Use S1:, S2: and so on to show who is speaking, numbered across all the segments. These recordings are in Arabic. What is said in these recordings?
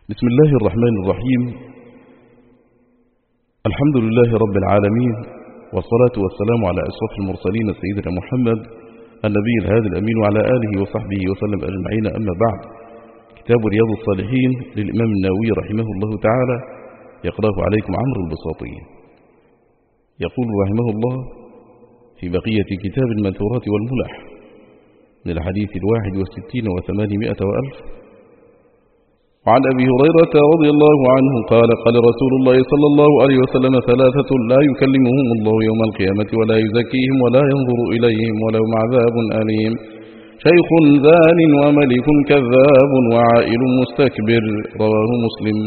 S1: بسم الله الرحمن الرحيم. الحمد لله رب العالمين، والصلاة والسلام على أشرف المرسلين سيدنا محمد النبي الهادي الأمين وعلى آله وصحبه وسلم أجمعين. أما بعد، كتاب رياض الصالحين للإمام النووي رحمه الله تعالى يقرأه عليكم عمرو البساطي. يقول رحمه الله في بقية كتاب المنثورات والملح من الحديث 61 و800 وألف: وعن أبي هريرة رضي الله عنه قال: قال رسول الله صلى الله عليه وسلم: ثلاثة لا يكلمهم الله يوم القيامة ولا يزكيهم ولا ينظر إليهم ولهم عذاب أليم: شيخ زان وملك كذاب وعائل مستكبر. رواه مسلم.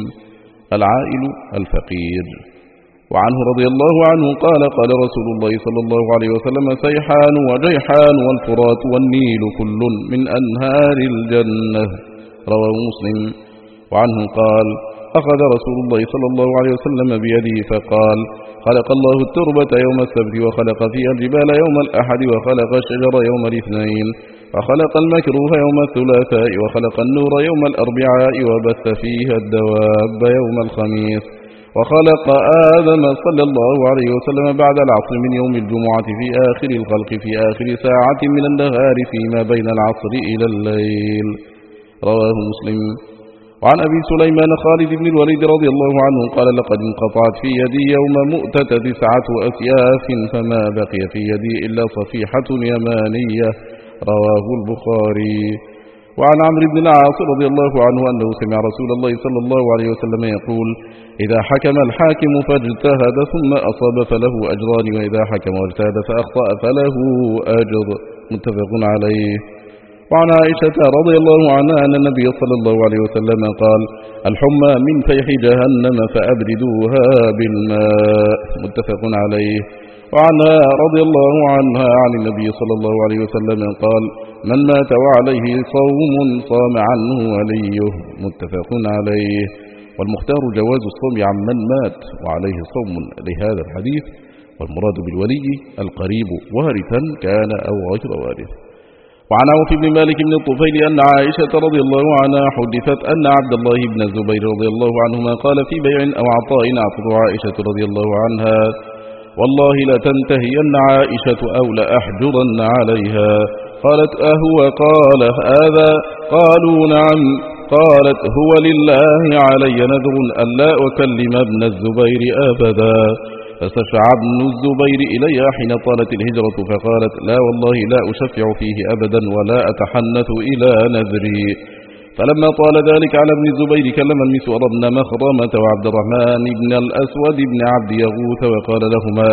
S1: العائل الفقير. وعنه رضي الله عنه قال: قال رسول الله صلى الله عليه وسلم: سيحان وجيحان والفرات والنيل كل من أنهار الجنة. رواه مسلم. وعنه قال: أخذ رسول الله صلى الله عليه وسلم بيده فقال: خلق الله التربة يوم السبت، وخلق فيها الجبال يوم الأحد، وخلق الشجر يوم الاثنين، وخلق المكروه يوم الثلاثاء، وخلق النور يوم الأربعاء، وبث فيها الدواب يوم الخميس، وخلق آدم صلى الله عليه وسلم بعد العصر من يوم الجمعة في آخر الخلق في آخر ساعة من النهار فيما بين العصر إلى الليل. رواه مسلم. وعن أبي سليمان خالد بن الوليد رضي الله عنه قال: لقد انقطعت في يدي يوم مؤتة 9 أسياف، فما بقي في يدي إلا صفيحة يمانية. رواه البخاري. وعن عمرو بن العاص رضي الله عنه أنه سمع رسول الله صلى الله عليه وسلم يقول: إذا حكم الحاكم فاجتهد ثم أصاب فله أجران، وإذا حكم واجتهد فأخطأ فله أجر. متفق عليه. وعن عائشة رضي الله عنها أن النبي صلى الله عليه وسلم قال: الحمى من فيح جهنم فأبردوها بالماء. متفق عليه. وعنها رضي الله عنها عن النبي صلى الله عليه وسلم قال: من مات وعليه صوم صام عنه وليه. متفق عليه. والمختار جواز الصوم عن من مات وعليه صوم لهذا الحديث، والمراد بالولي القريب وارثا كان أو غير وارث. وعن عوف بن مالك بن الطفيل أن عائشة رضي الله عنها حدثت أن عبد الله بن الزبير رضي الله عنهما قال في بيع أو عطاء أعطته عائشة رضي الله عنها: والله لتنتهين عائشة أو لأحجرن عليها. قالت: أهو قال هذا؟ قالوا: نعم. قالت: هو لله علي نذر ألا أكلم ابن الزبير أبدا. فسشع ابن الزبير إلي حين طالت الهجرة فقالت: لا والله لا أشفع فيه أبدا ولا أتحنث إلى نذري. فلما طال ذلك على ابن الزبير كلم المسور بن مخرمة وعبد الرحمن بن الأسود بن عبد يغوث وقال لهما: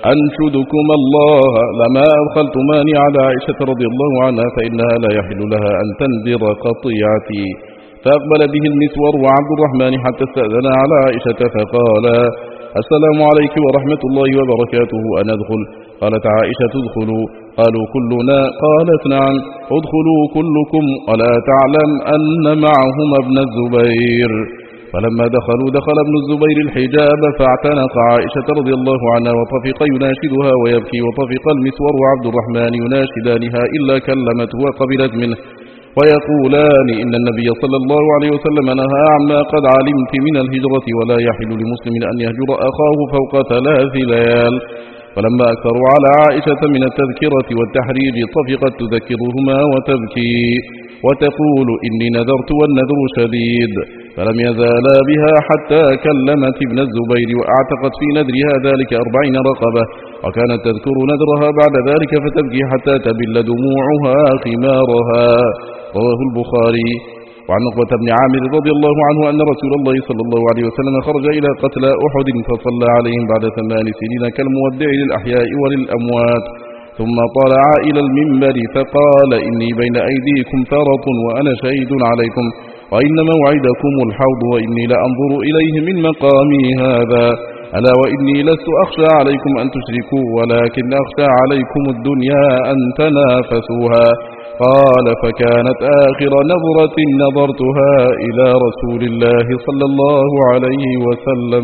S1: أنشدكم الله لما أدخلتماني على عائشة رضي الله عنها، فإنها لا يحل لها أن تنذر قطيعتي. فأقبل به المسور وعبد الرحمن حتى استأذن على عائشة فقال: السلام عليك ورحمة الله وبركاته، أن أدخل؟ قالت عائشة: ادخلوا. قالوا: كلنا؟ قالت: نعم. ادخلوا كلكم، ولا تعلم أن معهما ابن الزبير. فلما دخلوا دخل ابن الزبير الحجاب فاعتنق عائشة رضي الله عنها وطفق يناشدها ويبكي، وطفق المسور وعبد الرحمن يناشدانها إلا كلمته وقبلت منه ويقولان: إن النبي صلى الله عليه وسلم نهى عما قد علمت من الهجرة، ولا يحل لمسلم أن يهجر أخاه فوق 3 ليال. فلما أكثروا على عائشة من التذكرة والتحريج طفقت تذكرهما وتبكي وتقول: إني نذرت والنذر شديد. فلم يزالا بها حتى كلمت ابن الزبير وأعتقت في نذرها ذلك 40 رقبة، وكانت تذكر نذرها بعد ذلك فتبكي حتى تبل دموعها خمارها. رواه البخاري. وعن عقبة بن عامر رضي الله عنه أن رسول الله صلى الله عليه وسلم خرج إلى قتلى أحد فصلى عليهم بعد 8 سنين كالمودع للأحياء وللأموات، ثم طلع إلى المنبر فقال: إني بين أيديكم فرط وأنا شهيد عليكم، وإن موعدكم الحوض، وإني لأنظر إليه من مقامي هذا، ألا وإني لست أخشى عليكم أن تشركوا، ولكن أخشى عليكم الدنيا أن تنافسوها. قال: فكانت آخر نظرة نظرتها إلى رسول الله صلى الله عليه وسلم.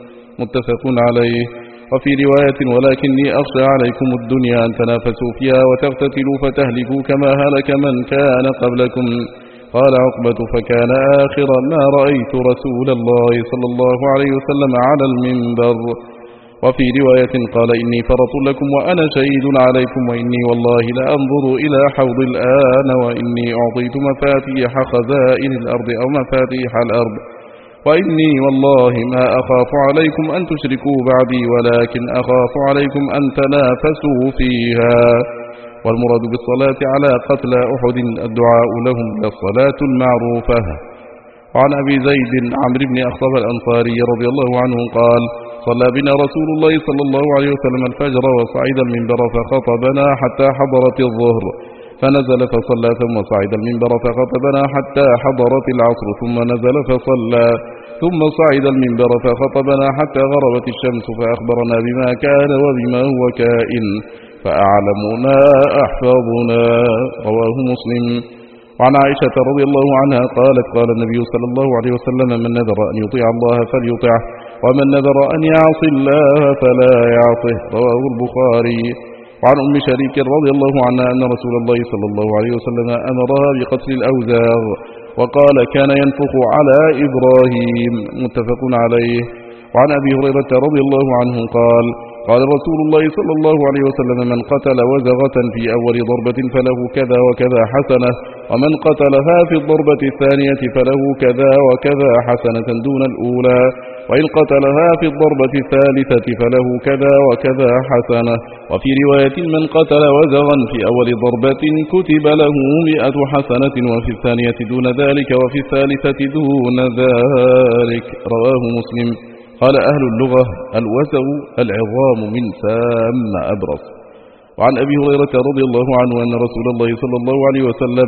S1: متفق عليه. وفي رواية: ولكني أخشى عليكم الدنيا أن تنافسوا فيها وتقتتلوا فتهلكوا كما هلك من كان قبلكم. قال عقبة فكان آخر ما رأيت رسول الله صلى الله عليه وسلم على المنبر. وفي رواية قال إني فرط لكم وأنا شهيد عليكم وإني والله لأنظر إلى حوض الآن وإني أعطيت مفاتيح خزائن الأرض أو مفاتيح الأرض وإني والله ما أخاف عليكم أن تشركوا بعدي ولكن أخاف عليكم أن تنافسوا فيها. والمراد بالصلاة على قتلى أحد الدعاء لهم للصلاة المعروفة. وعن أبي زيد عمرو بن أخطب الأنصاري رضي الله عنه قال صلى بنا رسول الله صلى الله عليه وسلم الفجر وصعد المنبر فخطبنا حتى حضرت الظهر فنزل فصلى ثم صعد المنبر فخطبنا حتى حضرت العصر ثم نزل فصلى ثم صعد المنبر فخطبنا حتى غربت الشمس فأخبرنا بما كان وبما هو كائن فأعلمنا أحفظنا. رواه مسلم. وعن عائشة رضي الله عنها قالت قال النبي صلى الله عليه وسلم من نذر أن يطيع الله فليطعه ومن نذر أن يعصي الله فلا يعصه. رواه البخاري. وعن أم شريك رضي الله عنها أن رسول الله صلى الله عليه وسلم أمرها بقتل الأوزاغ وقال كان ينفخ على إبراهيم. متفق عليه. وعن أبي هريرة رضي الله عنه قال قال رسول الله صلى الله عليه وسلم من قتل وزغة في أول ضربة فله كذا وكذا حسنة ومن قتلها في الضربة الثانية فله كذا وكذا حسنة دون الأولى وإن قتلها في الضربة الثالثة فله كذا وكذا حسنة. وفي رواية من قتل وزغا في أول ضربة كتب له 100 حسنة وفي الثانية دون ذلك وفي الثالثة دون ذلك. رواه مسلم. قال أهل اللغة الوزغ العظام من سام أبرص. وعن أبي هريرة رضي الله عنه أن رسول الله صلى الله عليه وسلم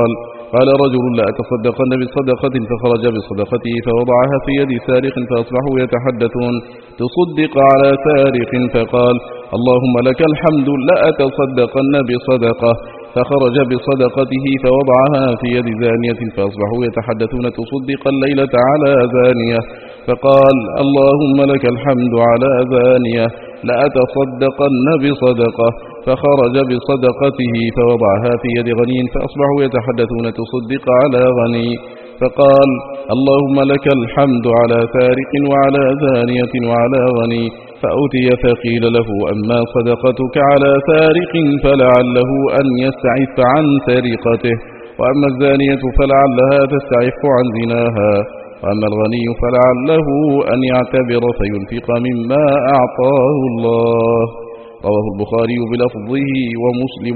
S1: قال رجل لا أتصدقن بصدقة فخرج بصدقته فوضعها في يد سارق فأصبحوا يتحدثون تصدق على سارق فقال اللهم لك الحمد لا أتصدقن بصدقة فخرج بصدقته فوضعها في يد زانية فأصبحوا يتحدثون تصدق الليلة على زانية فقال اللهم لك الحمد على زانية لا أتصدقن بصدقة فخرج بصدقته فوضعها في يد غني فأصبحوا يتحدثون تصدق على غني فقال اللهم لك الحمد على سارق وعلى زانية وعلى غني فأتي فقيل له أما صدقتك على سارق فلعله أن يستعف عن سرقته وأما الزانية فلعلها تستعف عن زناها وأما الغني فلعله أن يعتبر فينفق مما أعطاه الله. رواه البخاري بلفظه ومسلم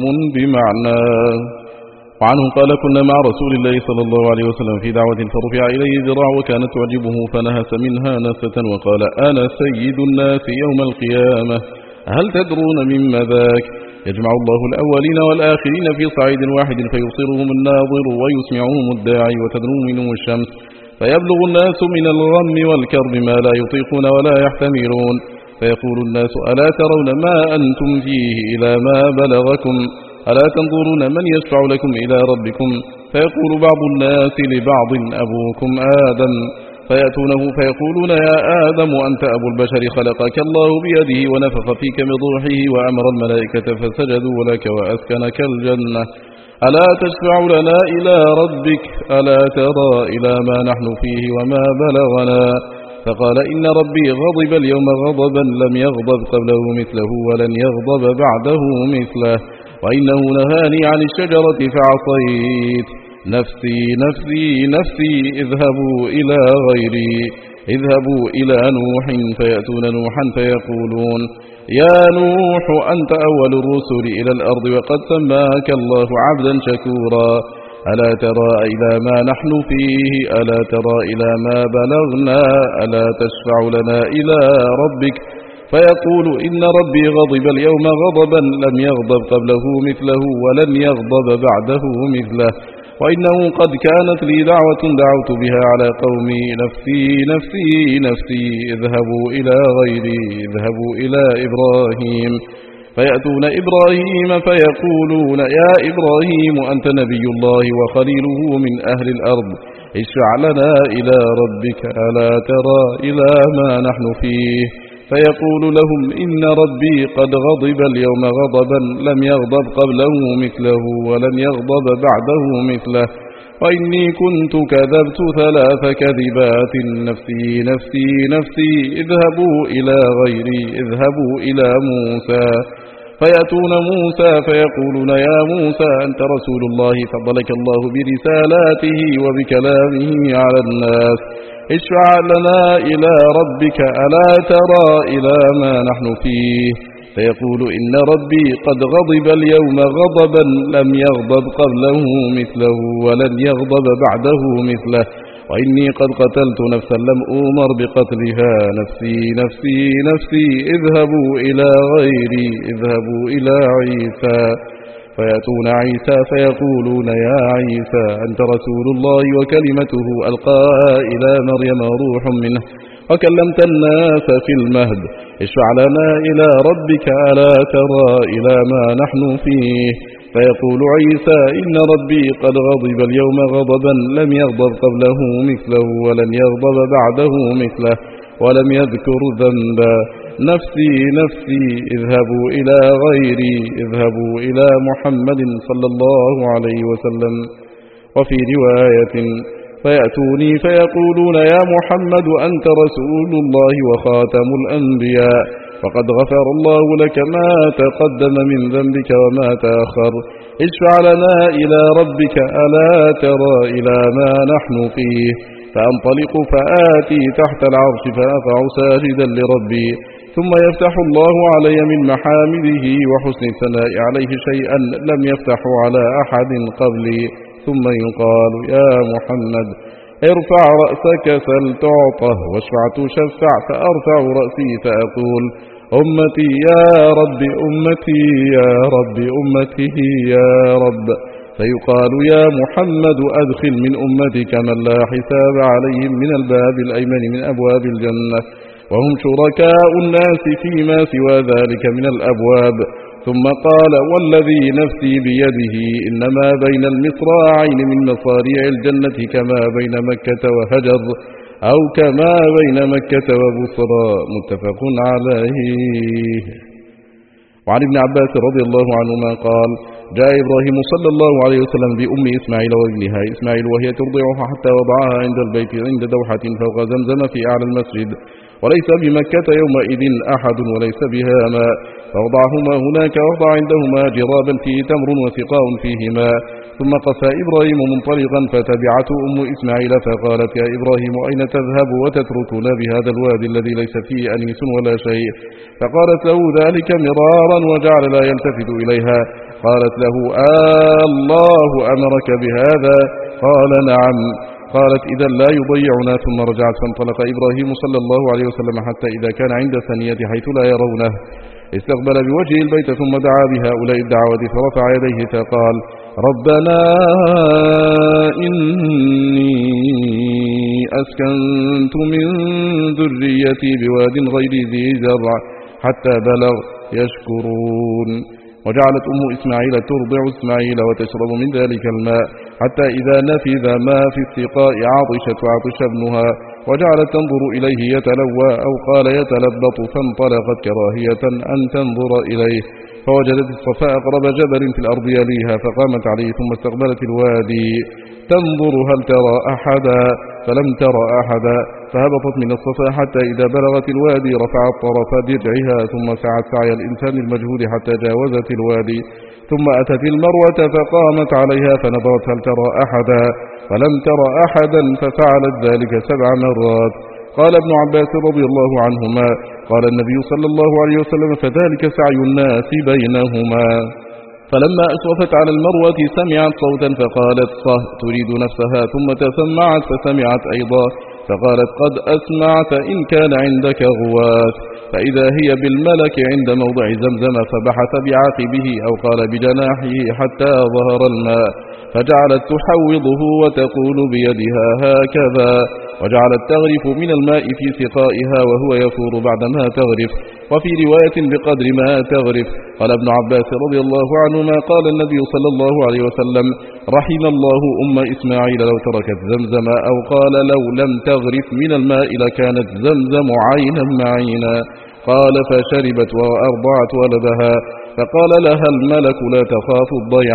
S1: بمعناه. وعنه قال كنا مع رسول الله صلى الله عليه وسلم في دعوة فرفع إليه ذراع وكانت تعجبه فنهس منها نسة وقال أنا سيد الناس يوم القيامة هل تدرون مما ذاك؟ يجمع الله الأولين والآخرين في صعيد واحد فيبصرهم الناظر ويسمعهم الداعي وتدنو منهم الشمس فيبلغ الناس من الغم والكرب ما لا يطيقون ولا يحتملون فيقول الناس ألا ترون ما أنتم فيه إلى ما بلغكم ألا تنظرون من يشفع لكم إلى ربكم فيقول بعض الناس لبعض أبوكم آدم فيأتونه فيقولون يا آدم أنت أبو البشر خلقك الله بيده ونفخ فيك من روحه وأمر الملائكة فسجدوا لك وأسكنك الجنة ألا تشفع لنا إلى ربك ألا ترى إلى ما نحن فيه وما بلغنا فقال إن ربي غضب اليوم غضبا لم يغضب قبله مثله ولن يغضب بعده مثله وإنه نهاني عن الشجرة فعصيت نفسي نفسي نفسي اذهبوا إلى غيري اذهبوا إلى نوح فيأتون نوحا فيقولون يا نوح أنت أول الرسل إلى الأرض وقد سماك الله عبدا شكورا ألا ترى إلى ما نحن فيه ألا ترى إلى ما بلغنا ألا تشفع لنا إلى ربك فيقول إن ربي غضب اليوم غضبا لم يغضب قبله مثله ولن يغضب بعده مثله وإنه قد كانت لي دعوة دعوت بها على قومي نفسي نفسي نفسي اذهبوا إلى غيري اذهبوا إلى إبراهيم فيأتون إبراهيم فيقولون يا إبراهيم أنت نبي الله وخليله من أهل الأرض اشفع لنا إلى ربك ألا ترى إلى ما نحن فيه فيقول لهم إن ربي قد غضب اليوم غضبا لم يغضب قبله مثله ولن يغضب بعده مثله وإني كنت كذبت 3 كذبات نفسي نفسي نفسي اذهبوا إلى غيري اذهبوا إلى موسى. فيأتون موسى فيقولون يا موسى أنت رسول الله فضلك الله برسالاته وبكلامه على الناس، اشفع لنا إلى ربك ألا ترى إلى ما نحن فيه. فيقول إن ربي قد غضب اليوم غضبا لم يغضب قبله مثله ولن يغضب بعده مثله، وإني قد قتلت نفسا لم أؤمر بقتلها نفسي نفسي نفسي اذهبوا إلى غيري اذهبوا إلى عيسى. فيأتون عيسى فيقولون يا عيسى أنت رسول الله وكلمته ألقاها إلى مريم روح منه وكلمت الناس في المهد، اشفع لنا إلى ربك ألا ترى إلى ما نحن فيه. فيقول عيسى إن ربي قد غضب اليوم غضبا لم يغضب قبله مثله ولن يغضب بعده مثله ولم يذكر ذنبا، نفسي نفسي اذهبوا إلى غيري اذهبوا إلى محمد صلى الله عليه وسلم. وفي رواية فيأتوني فيقولون يا محمد أنت رسول الله وخاتم الأنبياء فقد غفر الله لك ما تقدم من ذنبك وما تأخر، اشفع لنا إلى ربك ألا ترى إلى ما نحن فيه. فأنطلق فآتي تحت العرش فأقع ساجدا لربي، ثم يفتح الله علي من محامده وحسن الثناء عليه شيئا لم يفتح على أحد قبلي، ثم يقال يا محمد ارفع رأسك سل تعطه واشفع تشفع. فأرفع رأسي فأقول أمتي يا رب أمتي يا رب أمته يا رب. فيقال يا محمد أدخل من أمتك من لا حساب عليهم من الباب الأيمن من أبواب الجنة، وهم شركاء الناس فيما سوى ذلك من الأبواب. ثم قال والذي نفسي بيده إنما بين المصراعين من مصاريع الجنة كما بين مكة وهجر أو كما بين مكة وبصرى، متفق عليه. وعن ابن عباس رضي الله عنهما قال جاء إبراهيم صلى الله عليه وسلم بأم إسماعيل وابنها إسماعيل وهي ترضعها حتى وضعها عند البيت عند دوحة فوق زمزم في أعلى المسجد، وليس بمكة يومئذ أحد وليس بها ماء، فوضعهما هناك ووضع عندهما جرابا فيه تمر وسقاء فيه ماء. ثم قفى إبراهيم منطلقا فتبعته أم إسماعيل فقالت يا إبراهيم أين تذهب وتتركنا بهذا الوادي الذي ليس فيه أنيس ولا شيء؟ فقالت له ذلك مرارا وجعل لا يلتفت إليها. قالت له الله أمرك بهذا؟ قال نعم. قالت إذا لا يضيعنا. ثم رجعت فانطلق إبراهيم صلى الله عليه وسلم حتى إذا كان عند ثنية حيث لا يرونه استقبل بوجهه البيت ثم دعا بهؤلاء الدعوات فرفع يديه فقال ربنا إني أسكنت من ذريتي بواد غير ذي زرع حتى بلغ يشكرون. وجعلت أم إسماعيل ترضع إسماعيل وتشرب من ذلك الماء حتى إذا نفذ ما في السقاء عطشت وعطش ابنها، وجعلت تنظر إليه يتلوى أو قال يتلبط، فانطلقت كراهية أن تنظر إليه، فوجدت الصفاء أقرب جبل في الأرض يليها فقامت عليه ثم استقبلت الوادي تنظر هل ترى أحدا، فلم ترى أحدا، فهبطت من الصفا حتى إذا بلغت الوادي رفعت طرف درعها ثم سعت سعي الإنسان المجهود حتى جاوزت الوادي، ثم أتت المروة فقامت عليها فنظرت هل ترى أحدا فلم ترى أحدا، ففعلت ذلك 7 مرات. قال ابن عباس رضي الله عنهما قال النبي صلى الله عليه وسلم فذلك سعي الناس بينهما. فلما أشرفت على المروة سمعت صوتا فقالت صه تريد نفسها، ثم تسمعت فسمعت أيضا فقالت قد أسمعت إن كان عندك غواث، فإذا هي بالملك عند موضع زمزم فبحث بعاقبه أو قال بجناحه حتى ظهر الماء، فجعلت تحوضه وتقول بيدها هكذا، وجعلت تغرف من الماء في سقائها وهو يفور بعدما تغرف، وفي رواية بقدر ما تغرف. قال ابن عباس رضي الله عنهما قال النبي صلى الله عليه وسلم رحم الله أم إسماعيل لو تركت زمزم، أو قال لو لم تغرف من الماء لكانت زمزم عينا معينا. قال فشربت وأرضعت ولدها، فقال لها الملك لا تخاف الضيعة،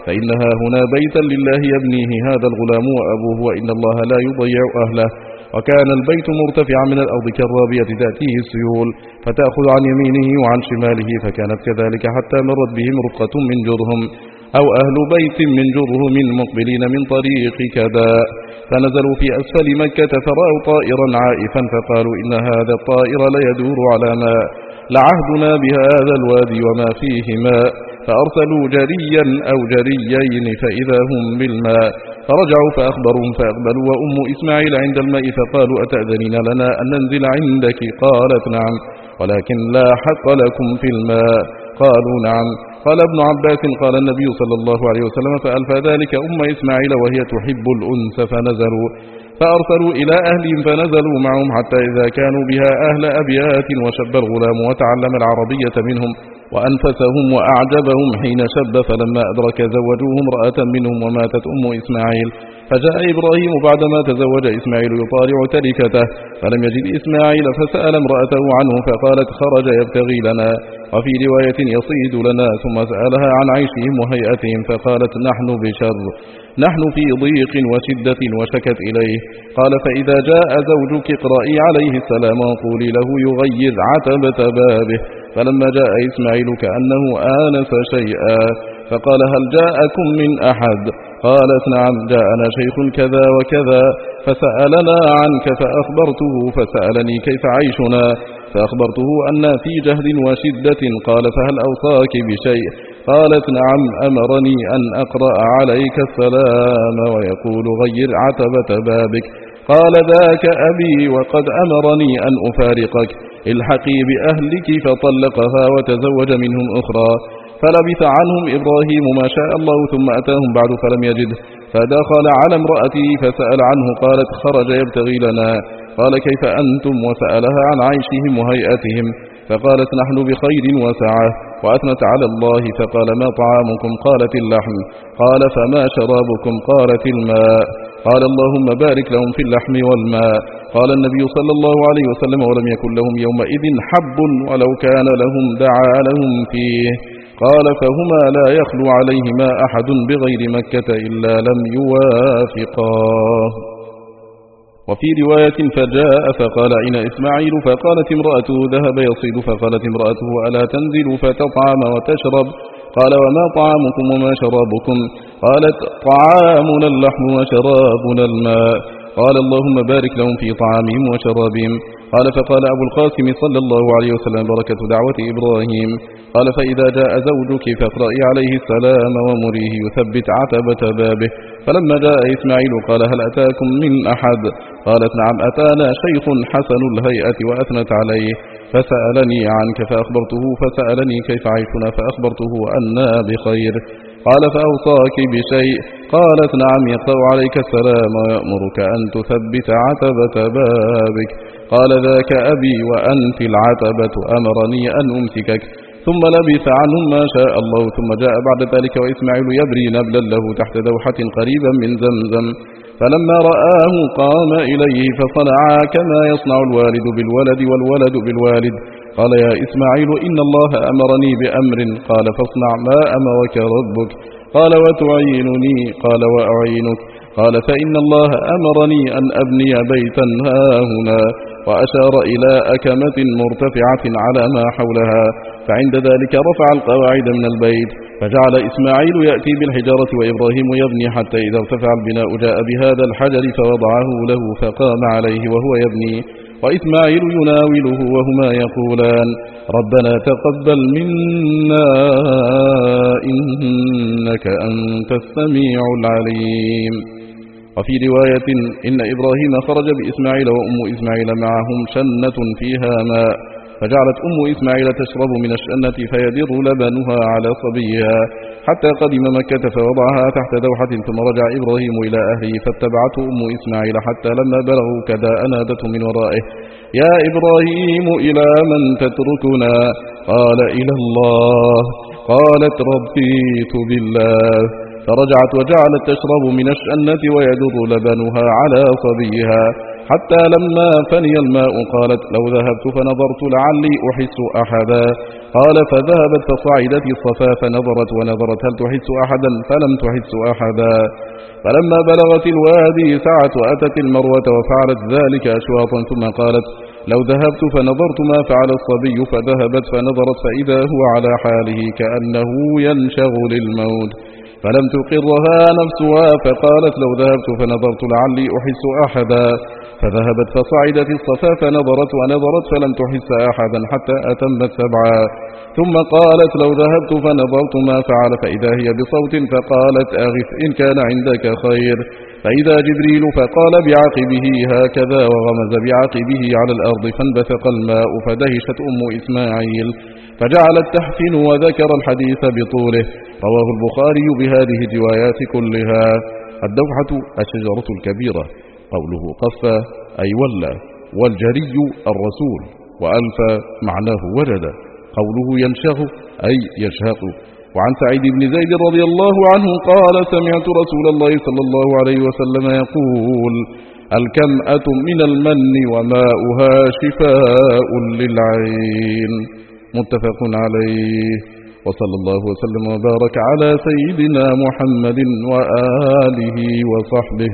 S1: فإنها هنا بيتا لله يبنيه هذا الغلام وأبوه، وإن الله لا يضيع أهله. وكان البيت مرتفعا من الأرض كالرابية تأتيه السيول فتأخذ عن يمينه وعن شماله، فكانت كذلك حتى مرت بهم رفقة من جرهم أو أهل بيت من جرهم مقبلين من طريق كذا، فنزلوا في أسفل مكة فرأوا طائرا عائفا فقالوا إن هذا الطائر ليدور على ماء، لعهدنا بهذا الوادي وما فيه ماء، فأرسلوا جريا أو جريين فإذا هم بالماء، فرجعوا فأخبروهم فأقبلوا وأم إسماعيل عند الماء فقالوا أتأذنين لنا أن ننزل عندك؟ قالت نعم، ولكن لا حق لكم في الماء. قالوا نعم. قال ابن عباس قال النبي صلى الله عليه وسلم فألفى ذلك أم إسماعيل وهي تحب الأنس فنزلوا، فأرسلوا إلى أهلهم فنزلوا معهم حتى إذا كانوا بها أهل أبيات وشب الغلام وتعلم العربية منهم وأنفسهم وأعجبهم حين شب، فلما أدرك زوجوه امرأة منهم وماتت أم إسماعيل، فجاء إبراهيم بعدما تزوج إسماعيل يطالع تركته فلم يجد إسماعيل، فسأل امرأته عنه فقالت خرج يبتغي لنا، وفي رواية يصيد لنا، ثم سألها عن عيشهم وهيئتهم فقالت نحن بشر، نحن في ضيق وشدة، وشكت إليه. قال فإذا جاء زوجك اقرئي عليه السلام وقولي له يغير عتبة بابه. فلما جاء إسماعيل كأنه آنس شيئا فقال هل جاءكم من أحد؟ قالت نعم جاءنا شيخ كذا وكذا فسألنا عنك فأخبرته، فسألني كيف عيشنا فأخبرته أن في جهد وشدة. قال فهل أوصاك بشيء؟ قالت نعم أمرني أن أقرأ عليك السلام ويقول غير عتبة بابك. قال ذاك أبي وقد أمرني أن أفارقك، الحقي بأهلك، فطلقها وتزوج منهم أخرى. فلبث عنهم إبراهيم ما شاء الله ثم أتاهم بعد فلم يجده، فدخل على امرأته فسأل عنه، قالت خرج يبتغي لنا. قال كيف أنتم؟ وسألها عن عيشهم وهيئتهم، فقالت نحن بخير وسعة، وأثنت على الله. فقال ما طعامكم؟ قالت اللحم. قال فما شرابكم؟ قالت الماء. قال اللهم بارك لهم في اللحم والماء. قال النبي صلى الله عليه وسلم ولم يكن لهم يومئذ حب ولو كان لهم دعا لهم فيه. قال فهما لا يخلو عليهما أحد بغير مكة إلا لم يوافقاه. وفي رواية فجاء فقال أين إسماعيل؟ فقالت امرأته ذهب يصيد. فقالت امرأته ألا تنزل فتطعم وتشرب؟ قال وما طعامكم وما شرابكم؟ قالت طعامنا اللحم وشرابنا الماء. قال اللهم بارك لهم في طعامهم وشرابهم. قال فقال أبو القاسم صلى الله عليه وسلم بركة دعوة إبراهيم. قال فإذا جاء زوجك فاقرئي عليه السلام ومريه يثبت عتبة بابه. فلما جاء إسماعيل قال هل أتاكم من أحد؟ قالت نعم أتانا شيخ حسن الهيئة وأثنت عليه، فسألني عنك فأخبرته، فسألني كيف عيشنا فأخبرته أنا بخير. قال فأوصاك بشيء؟ قالت نعم يقرأ عليك السلام ويأمرك أن تثبت عتبة بابك. قال ذاك أبي وأنت العتبة أمرني أن أمسكك. ثم لبث عنهم ما شاء الله، ثم جاء بعد ذلك وإسماعيل يبري نبلا له تحت دوحة قريبا من زمزم، فلما رآه قام إليه فصنعا كما يصنع الوالد بالولد والولد بالوالد. قال يا إسماعيل إن الله أمرني بأمر. قال فاصنع ما أمرك ربك. قال وتعينني؟ قال وأعينك. قال فإن الله أمرني أن أبني بيتا هاهنا، وأشار إلى أكمة مرتفعة على ما حولها، فعند ذلك رفع القواعد من البيت، فجعل إسماعيل يأتي بالحجارة وإبراهيم يبني، حتى إذا ارتفع البناء جاء بهذا الحجر فوضعه له فقام عليه وهو يبني، وإسماعيل يناوله وهما يقولان ربنا تقبل منا إنك أنت السميع العليم. وفي رواية إن إبراهيم خرج بإسماعيل وأم إسماعيل معهم شنة فيها ماء، فجعلت أم إسماعيل تشرب من الشنة فيدر لبنها على صبيها حتى قدم مكة فوضعها تحت دوحة، ثم رجع إبراهيم إلى أهله فاتبعته أم إسماعيل حتى لما بلغوا كذا أنادته من ورائه يا إبراهيم إلى من تتركنا؟ قال إلى الله. قالت رضيت بالله، فرجعت وجعلت تشرب من الشنة ويدر لبنها على صبيها، حتى لما فني الماء قالت لو ذهبت فنظرت لعلي أحس أحدا. قال فذهبت فصعدت الصفا فنظرت ونظرت هل تحس أحدا فلم تحس أحدا. فلما بلغت الوادي سعت وأتت المروة وفعلت ذلك أشواطا ثم قالت لو ذهبت فنظرت ما فعل الصبي فذهبت فنظرت فإذا هو على حاله كأنه ينشغ للموت فلم تقرها نفسها فقالت لو ذهبت فنظرت لعلي أحس أحدا. فذهبت فصعدت الصفا فنظرت ونظرت فلم تحس أحدا حتى أتمت 7. ثم قالت لو ذهبت فنظرت ما فعل فإذا هي بصوت فقالت أغث إن كان عندك خير. فإذا جبريل فقال بعقبه هكذا وغمز بعقبه على الأرض فانبثق الماء فدهشت أم إسماعيل فجعلت تحفن وذكر الحديث بطوله. رواه البخاري بهذه الروايات كلها. الدوحة الشجرة الكبيرة. قوله قف أي ولى، والجري الرسول، وألف معناه وجد. قوله ينشغ أي يشهق. وعن سعيد بن زيد رضي الله عنه قال سمعت رسول الله صلى الله عليه وسلم يقول الكمأة من المن وماؤها شفاء للعين. متفق عليه. وصلى الله وسلم وبارك على سيدنا محمد وآله وصحبه.